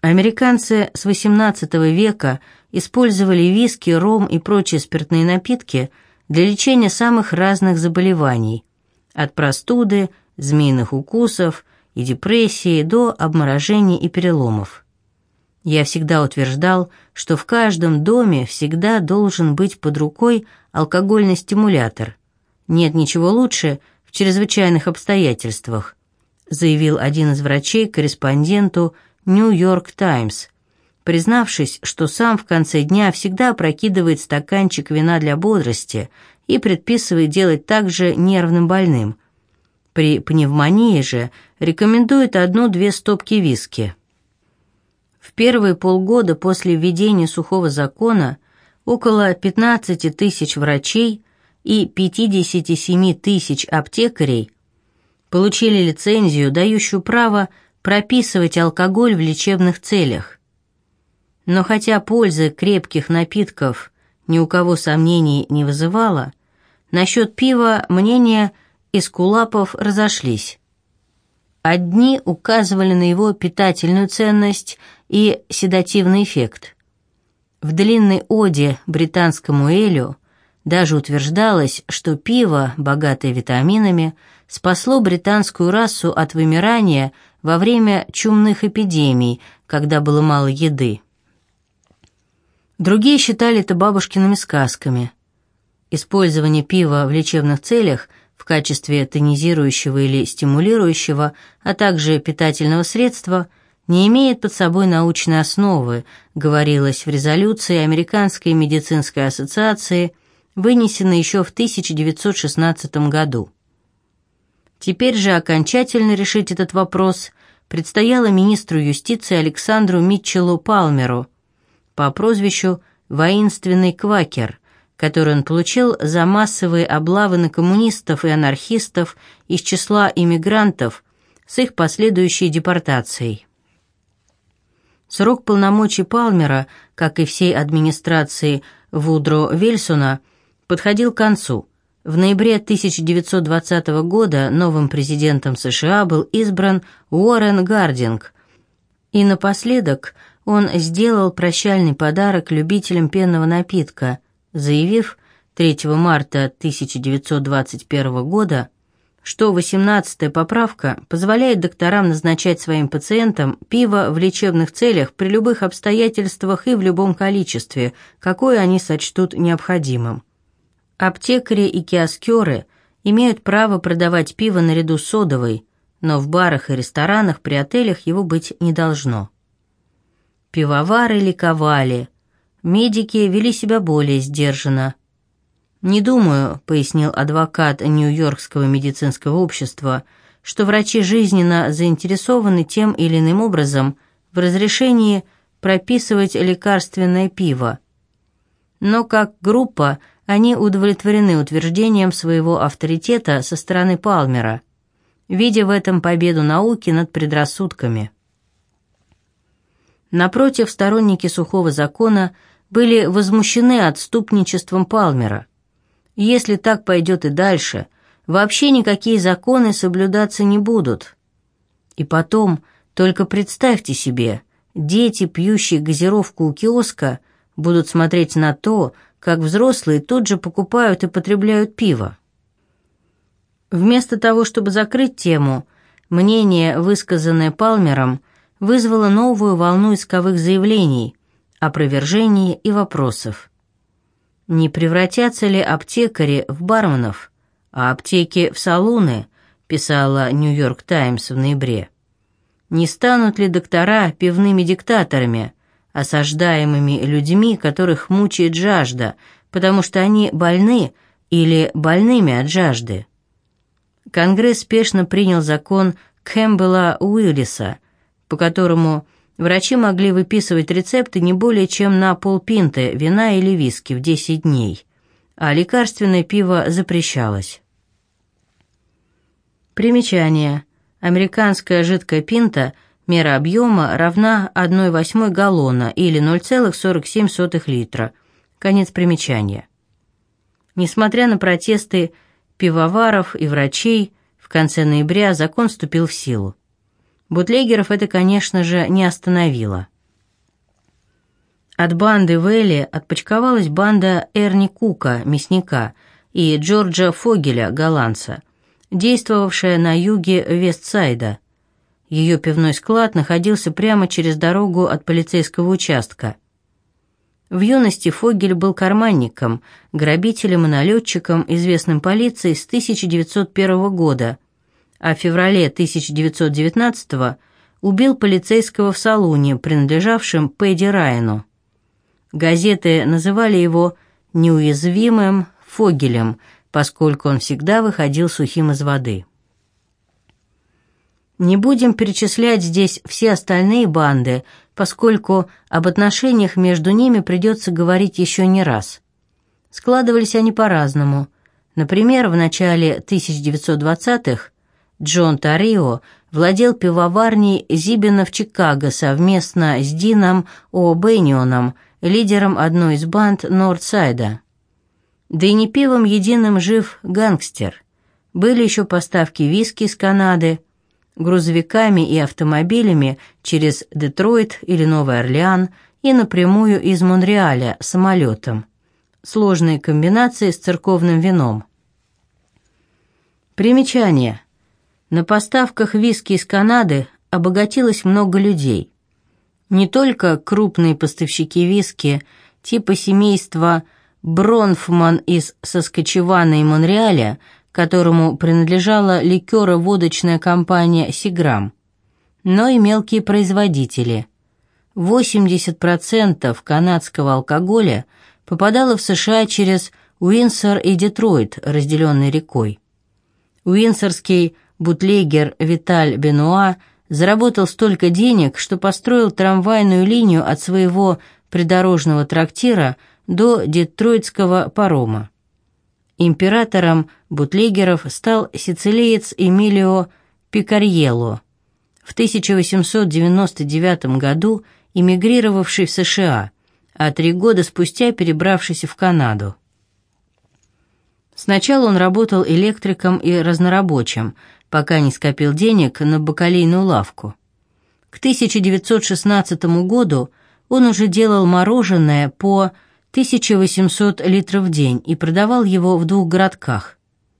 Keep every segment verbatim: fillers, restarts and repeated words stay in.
Американцы с восемнадцатого века использовали виски, ром и прочие спиртные напитки для лечения самых разных заболеваний, от простуды, змеиных укусов и депрессии до обморожений и переломов. Я всегда утверждал, что в каждом доме всегда должен быть под рукой алкогольный стимулятор. Нет ничего лучше в чрезвычайных обстоятельствах, заявил один из врачей корреспонденту «Нью-Йорк Таймс», признавшись, что сам в конце дня всегда опрокидывает стаканчик вина для бодрости и предписывает делать так же нервным больным. При пневмонии же рекомендует одну-две стопки виски. В первые полгода после введения сухого закона около пятнадцати тысяч врачей и пятидесяти семи тысяч аптекарей получили лицензию, дающую право прописывать алкоголь в лечебных целях. Но хотя польза крепких напитков ни у кого сомнений не вызывала, насчет пива мнения эскулапов разошлись. Одни указывали на его питательную ценность и седативный эффект. В длинной оде британскому элю даже утверждалось, что пиво, богатое витаминами, спасло британскую расу от вымирания во время чумных эпидемий, когда было мало еды. Другие считали это бабушкиными сказками. Использование пива в лечебных целях в качестве тонизирующего или стимулирующего, а также питательного средства не имеет под собой научной основы, говорилось в резолюции Американской медицинской ассоциации, вынесенной еще в тысяча девятьсот шестнадцатом году. Теперь же окончательно решить этот вопрос предстояло министру юстиции Александру Митчеллу Палмеру по прозвищу «Воинственный квакер», который он получил за массовые облавы на коммунистов и анархистов из числа иммигрантов с их последующей депортацией. Срок полномочий Палмера, как и всей администрации Вудро Вильсона, подходил к концу. В ноябре тысяча девятьсот двадцатого года новым президентом США был избран Уоррен Гардинг, и напоследок он сделал прощальный подарок любителям пенного напитка, заявив третьего марта тысяча девятьсот двадцать первого года, что восемнадцатая поправка позволяет докторам назначать своим пациентам пиво в лечебных целях при любых обстоятельствах и в любом количестве, какое они сочтут необходимым. Аптекари и киоскеры имеют право продавать пиво наряду с содовой, но в барах и ресторанах при отелях его быть не должно. Пивовары ликовали, медики вели себя более сдержанно. «Не думаю», — пояснил адвокат Нью-Йоркского медицинского общества, «что врачи жизненно заинтересованы тем или иным образом в разрешении прописывать лекарственное пиво. Но как группа они удовлетворены утверждением своего авторитета со стороны Палмера, видя в этом победу науки над предрассудками». Напротив, сторонники сухого закона были возмущены отступничеством Палмера. Если так пойдет и дальше, вообще никакие законы соблюдаться не будут. И потом, только представьте себе, дети, пьющие газировку у киоска, будут смотреть на то, как взрослые тут же покупают и потребляют пиво. Вместо того, чтобы закрыть тему, мнение, высказанное Палмером, вызвало новую волну исковых заявлений, опровержений и вопросов. Не превратятся ли аптекари в барменов, а аптеки в салуны, писала «Нью-Йорк Таймс» в ноябре. Не станут ли доктора пивными диктаторами, осаждаемыми людьми, которых мучает жажда, потому что они больны или больными от жажды? Конгресс спешно принял закон Кэмпбелла Уиллиса, по которому врачи могли выписывать рецепты не более чем на полпинты вина или виски в десять дней, а лекарственное пиво запрещалось. Примечание. Американская жидкая пинта, мера объема, равна одной восьмой галлона или ноль целых сорок семь сотых литра. Конец примечания. Несмотря на протесты пивоваров и врачей, в конце ноября закон вступил в силу. Бутлегеров это, конечно же, не остановило. От банды Вэлли отпочковалась банда Эрни Кука, мясника, и Джорджа Фогеля, голландца, действовавшая на юге Вестсайда. Ее пивной склад находился прямо через дорогу от полицейского участка. В юности Фогель был карманником, грабителем и налетчиком, известным полиции с тысяча девятьсот первого года, а в феврале тысяча девятьсот девятнадцатого убил полицейского в салуне, принадлежавшем Пэдди Райану. Газеты называли его «неуязвимым Фогелем», поскольку он всегда выходил сухим из воды. Не будем перечислять здесь все остальные банды, поскольку об отношениях между ними придется говорить еще не раз. Складывались они по-разному. Например, в начале тысяча девятьсот двадцатых Джон Торрио владел пивоварней Зибина в Чикаго совместно с Дином О'Бэнионом, лидером одной из банд Нордсайда. Да и не пивом единым жив гангстер. Были еще поставки виски из Канады, грузовиками и автомобилями через Детройт или Новый Орлеан и напрямую из Монреаля самолетом. Сложные комбинации с церковным вином. Примечание. На поставках виски из Канады обогатилось много людей. Не только крупные поставщики виски типа семейства Бронфман из Саскачевана и Монреаля, которому принадлежала ликеро-водочная компания «Сиграм», но и мелкие производители. восемьдесят процентов канадского алкоголя попадало в США через Уинсор и Детройт, разделенной рекой. Уинсорский бутлегер Виталь Бенуа заработал столько денег, что построил трамвайную линию от своего придорожного трактира до детройтского парома. Императором бутлегеров стал сицилиец Эмилио Пикарьелло, в тысяча восемьсот девяносто девятом году эмигрировавший в США, а три года спустя перебравшийся в Канаду. Сначала он работал электриком и разнорабочим, пока не скопил денег на бакалейную лавку. К тысяча девятьсот шестнадцатому году он уже делал мороженое по тысяча восемьсот литров в день и продавал его в двух городках.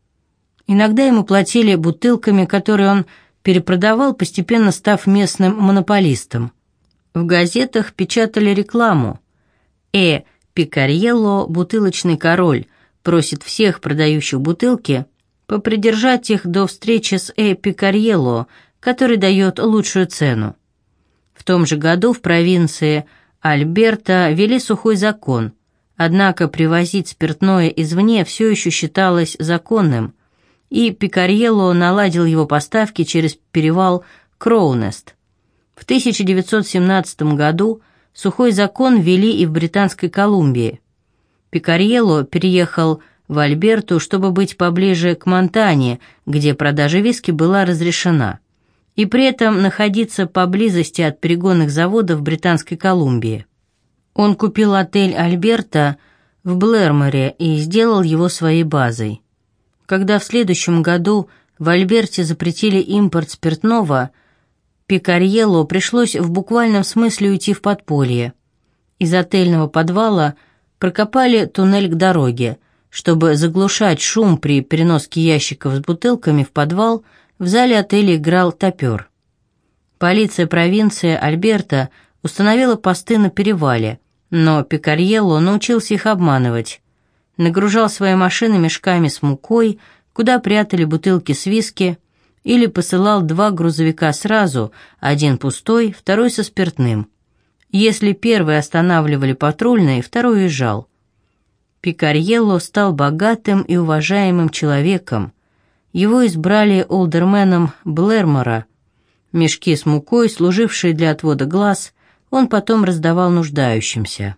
Иногда ему платили бутылками, которые он перепродавал, постепенно став местным монополистом. В газетах печатали рекламу. «Э. Пикарьелло, бутылочный король, просит всех продающих бутылки попридержать их до встречи с Э. Пикарьелло, который дает лучшую цену». В том же году в провинции Альберта ввели сухой закон, однако привозить спиртное извне все еще считалось законным, и Пикарьелло наладил его поставки через перевал Кроунест. В тысяча девятьсот семнадцатом году сухой закон ввели и в Британской Колумбии. Пикарьелло переехал в Альберту, чтобы быть поближе к Монтане, где продажа виски была разрешена, и при этом находиться поблизости от перегонных заводов в Британской Колумбии. Он купил отель «Альберта» в Блэрморе и сделал его своей базой. Когда в следующем году в Альберте запретили импорт спиртного, Пикарьелло пришлось в буквальном смысле уйти в подполье. Из отельного подвала прокопали туннель к дороге. Чтобы заглушать шум при переноске ящиков с бутылками в подвал, в зале отеля играл топер. Полиция провинции Альберта установила посты на перевале, но Пикарьелло научился их обманывать. Нагружал свои машины мешками с мукой, куда прятали бутылки с виски, или посылал два грузовика сразу, один пустой, второй со спиртным. Если первый останавливали патрульные, второй уезжал. Пикарьелло стал богатым и уважаемым человеком. Его избрали олдерменом Блэрмора. Мешки с мукой, служившие для отвода глаз, он потом раздавал нуждающимся.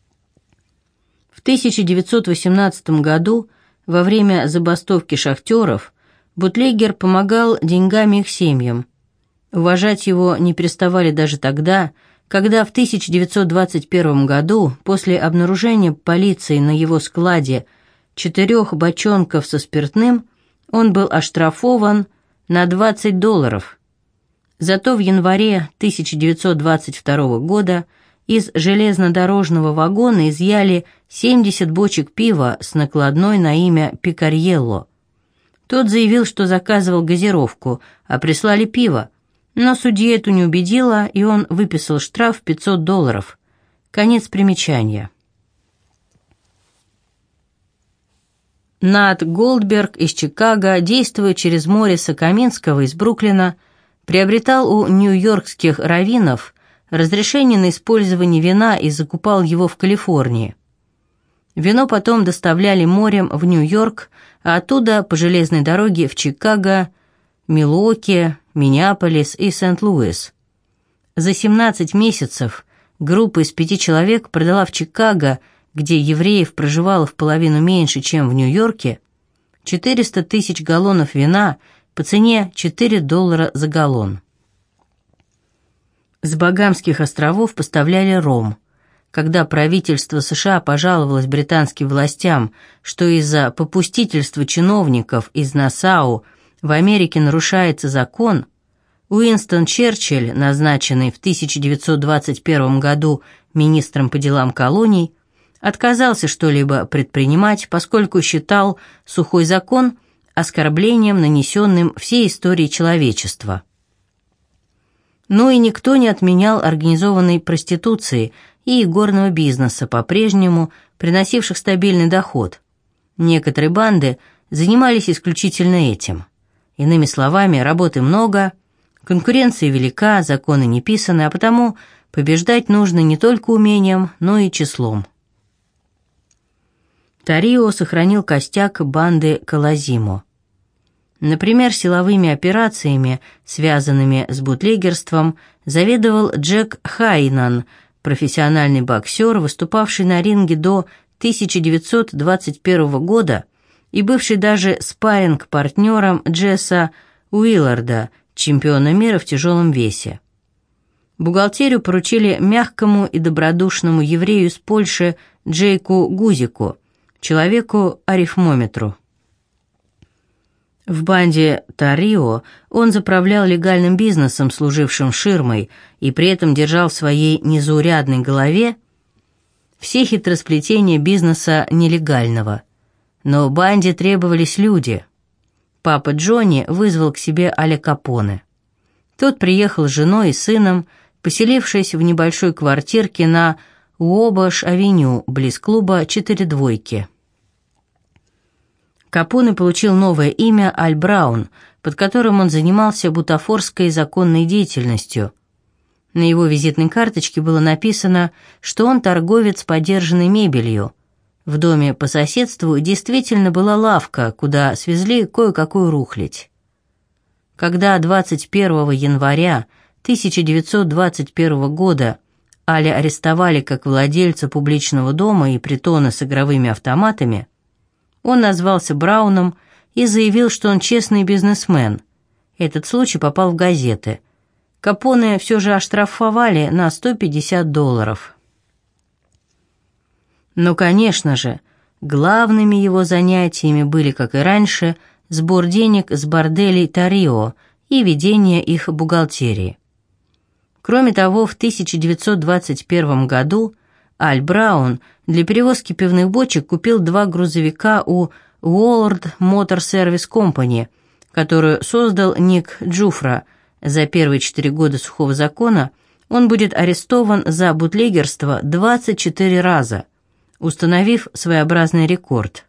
В тысяча девятьсот восемнадцатом году, во время забастовки шахтеров, бутлегер помогал деньгами их семьям. Уважать его не переставали даже тогда, когда в тысяча девятьсот двадцать первом году, после обнаружения полиции на его складе четырех бочонков со спиртным, он был оштрафован на двадцать долларов. Зато в январе тысяча девятьсот двадцать второго года из железнодорожного вагона изъяли семьдесят бочек пива с накладной на имя Пикарьелло. Тот заявил, что заказывал газировку, а прислали пиво, но судья это не убедила, и он выписал штраф пятьсот долларов. Конец примечания. Нат Голдберг из Чикаго, действуя через Мориса Каминского из Бруклина, приобретал у нью-йоркских раввинов разрешение на использование вина и закупал его в Калифорнии. Вино потом доставляли морем в Нью-Йорк, а оттуда по железной дороге в Чикаго, Милуоки, Миннеаполис и Сент-Луис. За семнадцать месяцев группа из пяти человек продала в Чикаго, где евреев проживало в половину меньше, чем в Нью-Йорке, четыреста тысяч галлонов вина по цене четыре доллара за галлон. С Багамских островов поставляли ром. Когда правительство США пожаловалось британским властям, что из-за попустительства чиновников из Нассау в Америке нарушается закон, Уинстон Черчилль, назначенный в тысяча девятьсот двадцать первом году министром по делам колоний, отказался что-либо предпринимать, поскольку считал сухой закон оскорблением, нанесенным всей истории человечества. Но и никто не отменял организованной проституции и игорного бизнеса, по-прежнему приносивших стабильный доход. Некоторые банды занимались исключительно этим. Иными словами, работы много, конкуренция велика, законы не писаны, а потому побеждать нужно не только умением, но и числом. Тарио сохранил костяк банды Колозимо. Например, силовыми операциями, связанными с бутлегерством, заведовал Джек Хайнан, профессиональный боксер, выступавший на ринге до тысяча девятьсот двадцать первого года и бывший даже спарринг-партнером Джесса Уилларда, чемпиона мира в тяжелом весе. Бухгалтерию поручили мягкому и добродушному еврею из Польши Джейку Гузику, человеку-арифмометру. В банде Тарио он заправлял легальным бизнесом, служившим ширмой, и при этом держал в своей незаурядной голове все хитросплетения бизнеса нелегального. Но банде требовались люди. Папа Джонни вызвал к себе Аля Капоне. Тот приехал с женой и сыном, поселившись в небольшой квартирке на Уобаш-авеню, близ клуба «Четыре двойки». Капоне получил новое имя Аль Браун, под которым он занимался бутафорской законной деятельностью. На его визитной карточке было написано, что он торговец подержанной мебелью. В доме по соседству действительно была лавка, куда свезли кое-какую рухлядь. Когда двадцать первого января тысяча девятьсот двадцать первого года Аля арестовали как владельца публичного дома и притона с игровыми автоматами, он назвался Брауном и заявил, что он честный бизнесмен. Этот случай попал в газеты. Капоне все же оштрафовали на сто пятьдесят долларов. Но, конечно же, главными его занятиями были, как и раньше, сбор денег с борделей Тарио и ведение их бухгалтерии. Кроме того, в тысяча девятьсот двадцать первом году Аль Браун для перевозки пивных бочек купил два грузовика у World Motor Service Company, которую создал Ник Джуфра. За первые четыре года сухого закона он будет арестован за бутлегерство двадцать четыре раза, установив своеобразный рекорд.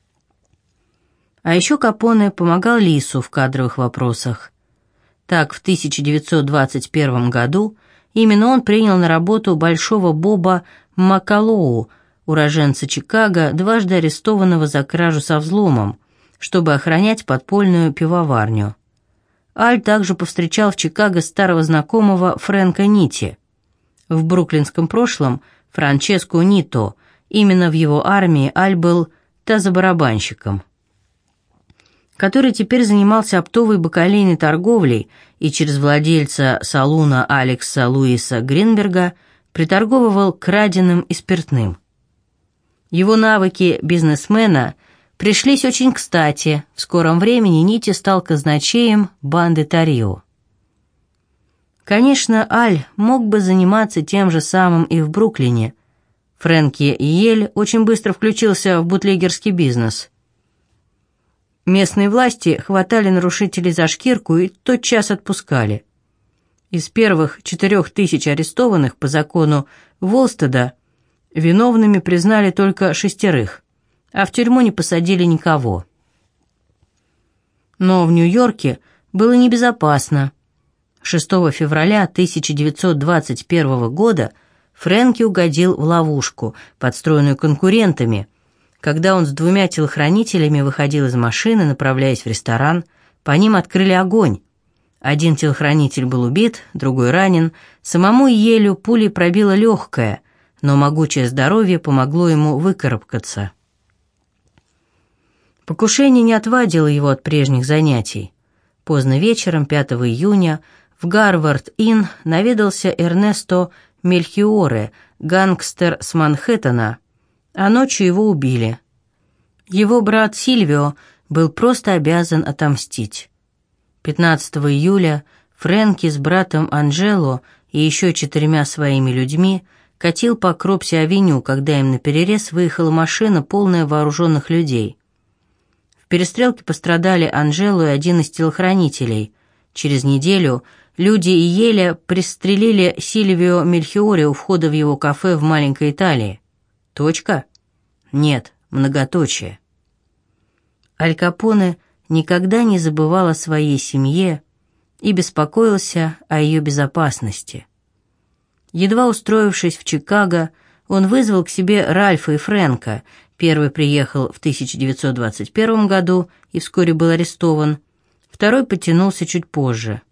А еще Капоне помогал Лису в кадровых вопросах. Так, в тысяча девятьсот двадцать первом году именно он принял на работу Большого Боба Маккалоу, уроженца Чикаго, дважды арестованного за кражу со взломом, чтобы охранять подпольную пивоварню. Аль также повстречал в Чикаго старого знакомого Фрэнка Нити. В бруклинском прошлом Франческо Нито, именно в его армии Аль был тазобарабанщиком, который теперь занимался оптовой бакалейной торговлей и через владельца салуна Алекса Луиса Гринберга приторговывал краденым и спиртным. Его навыки бизнесмена пришлись очень кстати. В скором времени Нити стал казначеем банды Тарио. Конечно, Аль мог бы заниматься тем же самым и в Бруклине. Фрэнки Йель очень быстро включился в бутлегерский бизнес. Местные власти хватали нарушителей за шкирку и тотчас отпускали. Из первых четырех тысяч арестованных по закону Волстеда виновными признали только шестерых, а в тюрьму не посадили никого. Но в Нью-Йорке было небезопасно. шестого февраля тысяча девятьсот двадцать первого года Фрэнки угодил в ловушку, подстроенную конкурентами. Когда он с двумя телохранителями выходил из машины, направляясь в ресторан, по ним открыли огонь. Один телохранитель был убит, другой ранен. Самому Йелю пулей пробило легкое, но могучее здоровье помогло ему выкарабкаться. Покушение не отвадило его от прежних занятий. Поздно вечером, пятого июня, в Гарвард-Инн наведался Эрнесто Мельхиоре, гангстер с Манхэттена, а ночью его убили. Его брат Сильвио был просто обязан отомстить. пятнадцатого июля Фрэнки с братом Анджело и еще четырьмя своими людьми катил по Кропси-авеню, когда им наперерез выехала машина, полная вооруженных людей. В перестрелке пострадали Анджело и один из телохранителей. Через неделю люди Йеля пристрелили Сильвио Мельхиоре у входа в его кафе в маленькой Италии. Точка? Нет, многоточие. Аль Капоне никогда не забывал о своей семье и беспокоился о ее безопасности. Едва устроившись в Чикаго, он вызвал к себе Ральфа и Фрэнка. Первый приехал в тысяча девятьсот двадцать первом году и вскоре был арестован, второй подтянулся чуть позже.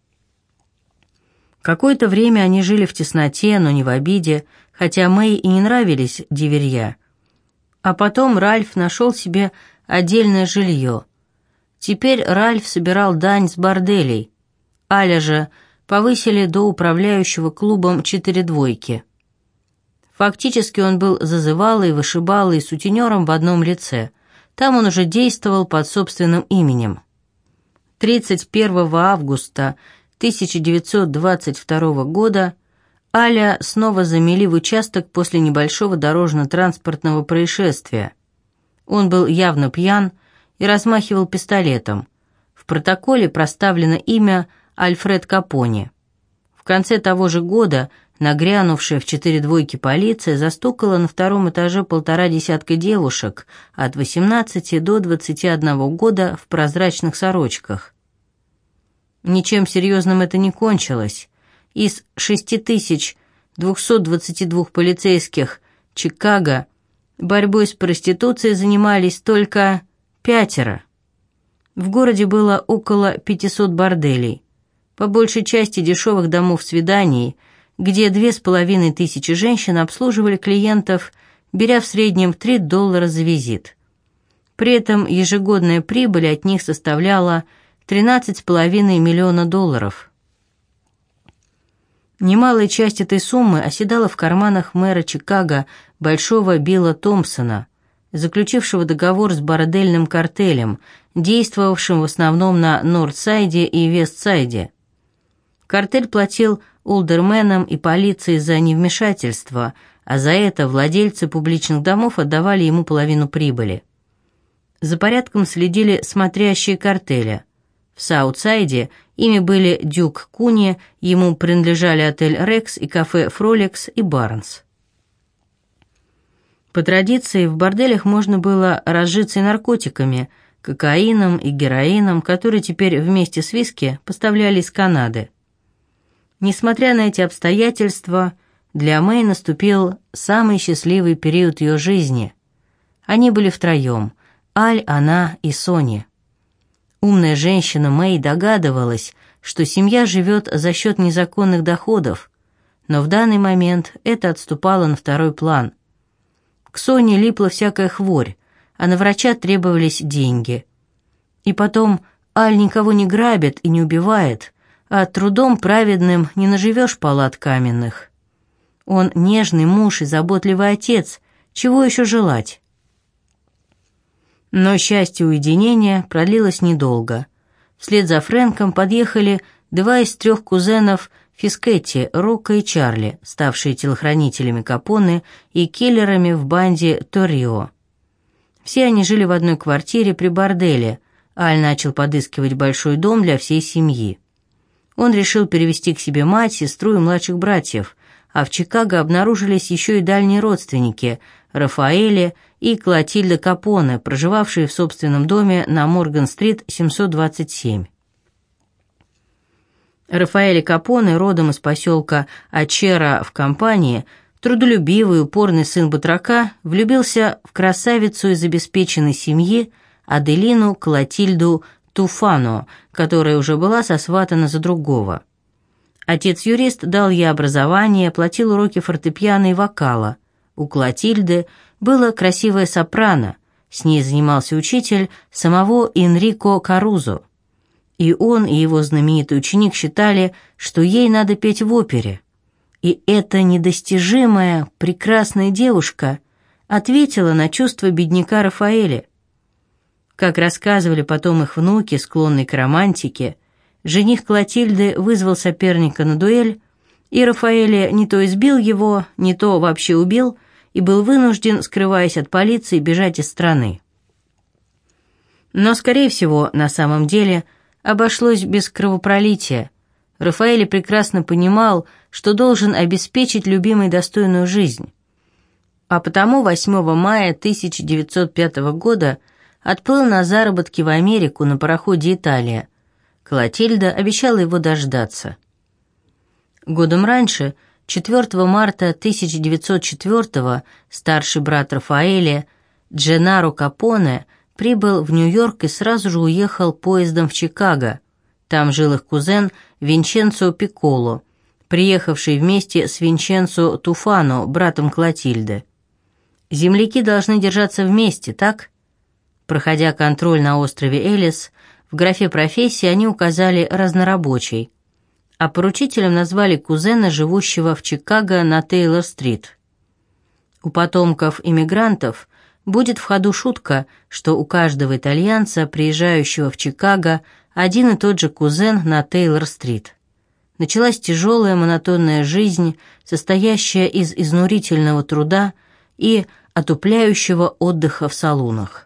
Какое-то время они жили в тесноте, но не в обиде, хотя Мэй и не нравились диверья. А потом Ральф нашел себе отдельное жилье. Теперь Ральф собирал дань с борделей. Аля же повысили до управляющего клубом «Четыре двойки». Фактически он был зазывалой, вышибалой и сутенером в одном лице. Там он уже действовал под собственным именем. тридцать первого августа тысяча девятьсот двадцать второго года Аля снова замели в участок после небольшого дорожно-транспортного происшествия. Он был явно пьян и размахивал пистолетом. В протоколе проставлено имя Альфред Капоне. В конце того же года нагрянувшая в четыре двойки полиция застукала на втором этаже полтора десятка девушек от восемнадцати до двадцати одного года в прозрачных сорочках. Ничем серьезным это не кончилось. Из шесть тысяч двести двадцать два полицейских Чикаго борьбой с проституцией занимались только пятеро. В городе было около пятисот борделей, по большей части дешевых домов свиданий, где две с половиной тысячи женщин обслуживали клиентов, беря в среднем три доллара за визит. При этом ежегодная прибыль от них составляла тринадцать с половиной миллиона долларов. Немалая часть этой суммы оседала в карманах мэра Чикаго Большого Билла Томпсона, заключившего договор с бордельным картелем, действовавшим в основном на Нордсайде и Вестсайде. Картель платил олдерменам и полиции за невмешательство, а за это владельцы публичных домов отдавали ему половину прибыли. За порядком следили смотрящие картеля. В Саутсайде ими были Дюк Куни, ему принадлежали отель «Рекс» и кафе «Фролекс» и «Барнс». По традиции в борделях можно было разжиться и наркотиками, кокаином и героином, которые теперь вместе с виски поставляли из Канады. Несмотря на эти обстоятельства, для Мэй наступил самый счастливый период ее жизни. Они были втроем – Аль, она и Сони. Умная женщина Мэй догадывалась, что семья живет за счет незаконных доходов, но в данный момент это отступало на второй план. К Соне липла всякая хворь, а на врача требовались деньги. И потом Аль никого не грабит и не убивает, а трудом праведным не наживешь палат каменных. Он нежный муж и заботливый отец, чего еще желать? Но счастье уединения продлилось недолго. Вслед за Фрэнком подъехали два из трех кузенов Фискетти, Рокко и Чарли, ставшие телохранителями Капоне и киллерами в банде Торрио. Все они жили в одной квартире при борделе. Аль начал подыскивать большой дом для всей семьи. Он решил перевести к себе мать, сестру и младших братьев, а в Чикаго обнаружились еще и дальние родственники – Рафаэле и Клотильда Капоне, проживавшие в собственном доме на Морган-стрит семьсот двадцать семь. Рафаэле Капоне, родом из поселка Ачера в Кампании, трудолюбивый, упорный сын батрака, влюбился в красавицу из обеспеченной семьи Аделину Клотильду Туфано, которая уже была сосватана за другого. Отец-юрист дал ей образование, платил уроки фортепиано и вокала. У Клотильды было красивое сопрано, с ней занимался учитель самого Энрико Карузо. И он, и его знаменитый ученик считали, что ей надо петь в опере. И эта недостижимая, прекрасная девушка ответила на чувства бедняка Рафаэля. Как рассказывали потом их внуки, склонные к романтике, жених Клотильды вызвал соперника на дуэль, и Рафаэле не то избил его, не то вообще убил, и был вынужден, скрываясь от полиции, бежать из страны. Но, скорее всего, на самом деле обошлось без кровопролития. Рафаэле прекрасно понимал, что должен обеспечить любимой достойную жизнь. А потому восьмого мая тысяча девятьсот пятого года отплыл на заработки в Америку на пароходе «Италия». Клотильда обещала его дождаться. Годом раньше, четвёртого марта тысяча девятьсот четвёртого, старший брат Рафаэля, Дженнаро Капоне, прибыл в Нью-Йорк и сразу же уехал поездом в Чикаго. Там жил их кузен Винченцо Пикколо, приехавший вместе с Винченцо Туфано, братом Клотильды. Земляки должны держаться вместе, так? Проходя контроль на острове Элис, в графе профессии они указали разнорабочий, а поручителем назвали кузена, живущего в Чикаго на Тейлор-стрит. У потомков иммигрантов будет в ходу шутка, что у каждого итальянца, приезжающего в Чикаго, один и тот же кузен на Тейлор-стрит. Началась тяжелая монотонная жизнь, состоящая из изнурительного труда и отупляющего отдыха в салунах.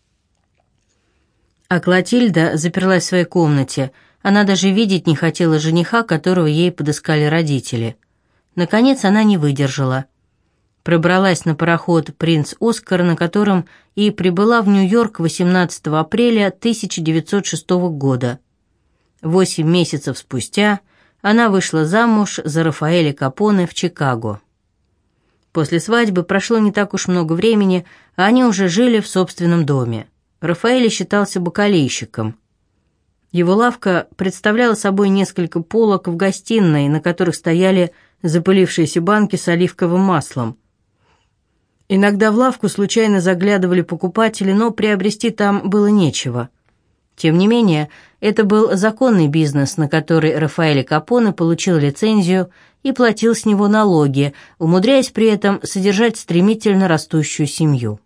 А Клотильда заперлась в своей комнате. Она даже видеть не хотела жениха, которого ей подыскали родители. Наконец она не выдержала. Пробралась на пароход «Принц Оскар», на котором и прибыла в Нью-Йорк восемнадцатого апреля тысяча девятьсот шестого года. Восемь месяцев спустя она вышла замуж за Рафаэля Капоне в Чикаго. После свадьбы прошло не так уж много времени, а они уже жили в собственном доме. Рафаэль считался бакалейщиком. Его лавка представляла собой несколько полок в гостиной, на которых стояли запылившиеся банки с оливковым маслом. Иногда в лавку случайно заглядывали покупатели, но приобрести там было нечего. Тем не менее, это был законный бизнес, на который Рафаэль Капоне получил лицензию и платил с него налоги, умудряясь при этом содержать стремительно растущую семью.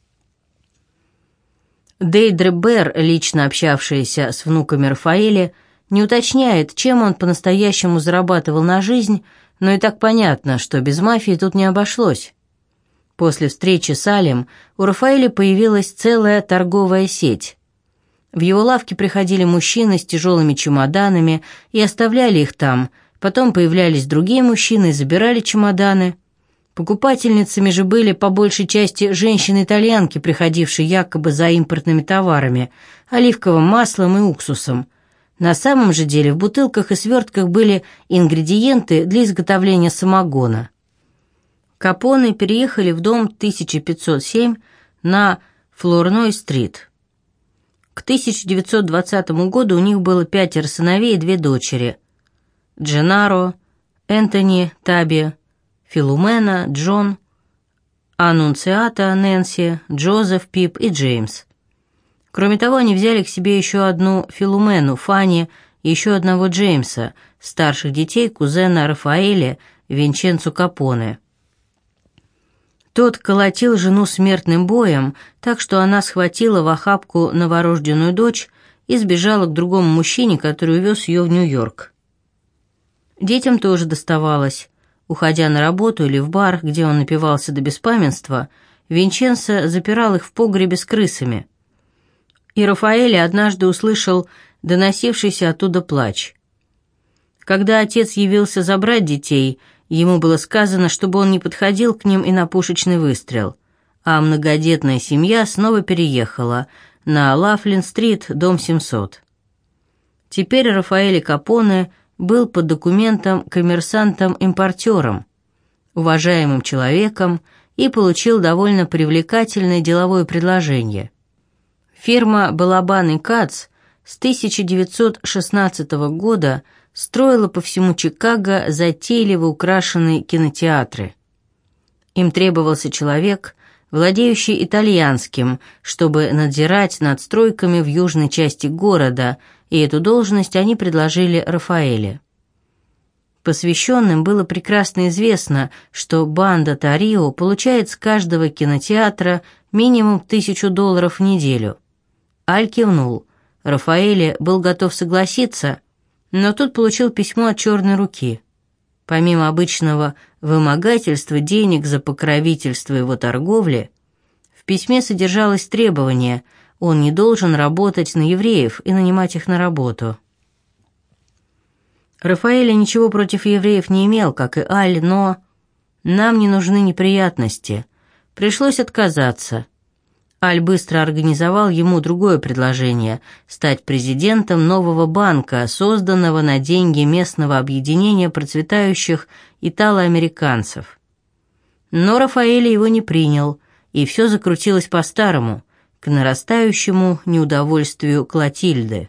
Дейдре Берр, лично общавшаяся с внуками Рафаэля, не уточняет, чем он по-настоящему зарабатывал на жизнь, но и так понятно, что без мафии тут не обошлось. После встречи с Алем у Рафаэля появилась целая торговая сеть. В его лавке приходили мужчины с тяжелыми чемоданами и оставляли их там, потом появлялись другие мужчины и забирали чемоданы. Покупательницами же были по большей части женщины-итальянки, приходившие якобы за импортными товарами, оливковым маслом и уксусом. На самом же деле в бутылках и свертках были ингредиенты для изготовления самогона. Капоне переехали в дом тысяча пятьсот семь на Флорной-стрит. К тысяча девятьсот двадцатому году у них было пятеро сыновей и две дочери. Дженнаро, Энтони, Таби, Филумена, Джон, Аннунциата, Нэнси, Джозеф, Пип и Джеймс. Кроме того, они взяли к себе еще одну Филумену, Фанни, и еще одного Джеймса, старших детей кузена Рафаэля, Винченцо Капоне. Тот колотил жену смертным боем, так что она схватила в охапку новорожденную дочь и сбежала к другому мужчине, который увез ее в Нью-Йорк. Детям тоже доставалось. Уходя на работу или в бар, где он напивался до беспамятства, Винченцо запирал их в погребе с крысами. И Рафаэль однажды услышал доносившийся оттуда плач. Когда отец явился забрать детей, ему было сказано, чтобы он не подходил к ним и на пушечный выстрел, а многодетная семья снова переехала на Лафлин-стрит, дом семьсот. Теперь Рафаэль Капоне был по документам коммерсантом-импортером, уважаемым человеком, и получил довольно привлекательное деловое предложение. Фирма «Балабан и Кац» с тысяча девятьсот шестнадцатого года строила по всему Чикаго затейливо украшенные кинотеатры. Им требовался человек, владеющий итальянским, чтобы надзирать над стройками в южной части города, и эту должность они предложили Рафаэле. Посвященным было прекрасно известно, что банда Тарио получает с каждого кинотеатра минимум тысячу долларов в неделю. Аль кивнул. Рафаэле был готов согласиться, но тут получил письмо от черной руки. Помимо обычного вымогательства денег за покровительство его торговли, в письме содержалось требование: он не должен работать на евреев и нанимать их на работу. Рафаэль ничего против евреев не имел, как и Аль, но нам не нужны неприятности. Пришлось отказаться. Аль быстро организовал ему другое предложение – стать президентом нового банка, созданного на деньги местного объединения процветающих итало-американцев. Но Рафаэль его не принял, и все закрутилось по-старому, к нарастающему неудовольствию Клотильды.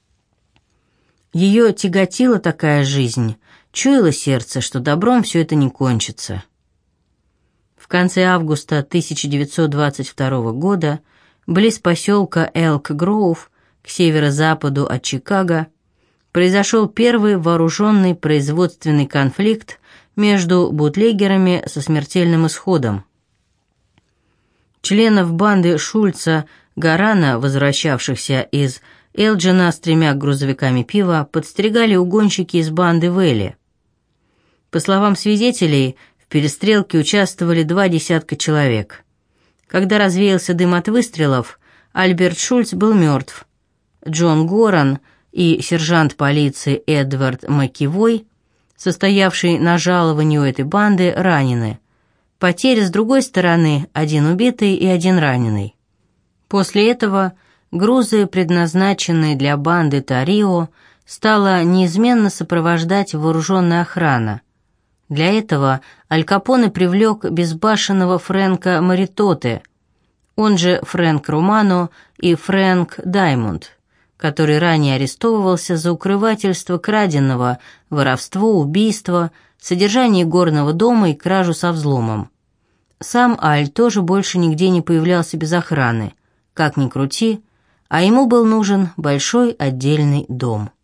Ее тяготила такая жизнь, чуяло сердце, что добром все это не кончится. В конце августа тысяча девятьсот двадцать второго года, близ поселка Элк-Гроув, к северо-западу от Чикаго, произошел первый вооруженный производственный конфликт между бутлегерами со смертельным исходом. Членов банды Шульца Гарана, возвращавшихся из Элджина с тремя грузовиками пива, подстерегали угонщики из банды Вэлли. По словам свидетелей, в перестрелке участвовали два десятка человек. Когда развеялся дым от выстрелов, Альберт Шульц был мертв. Джон Горан и сержант полиции Эдвард Маккивой, состоявший на жаловании у этой банды, ранены. Потери с другой стороны – один убитый и один раненый. После этого грузы, предназначенные для банды Тарио, стала неизменно сопровождать вооруженная охрана. Для этого Аль Капоне привлек безбашенного Фрэнка Маритоте, он же Фрэнк Романо и Фрэнк Даймонд, который ранее арестовывался за укрывательство краденого, воровство, убийство, содержание горного дома и кражу со взломом. Сам Аль тоже больше нигде не появлялся без охраны. Как ни крути, а ему был нужен большой отдельный дом.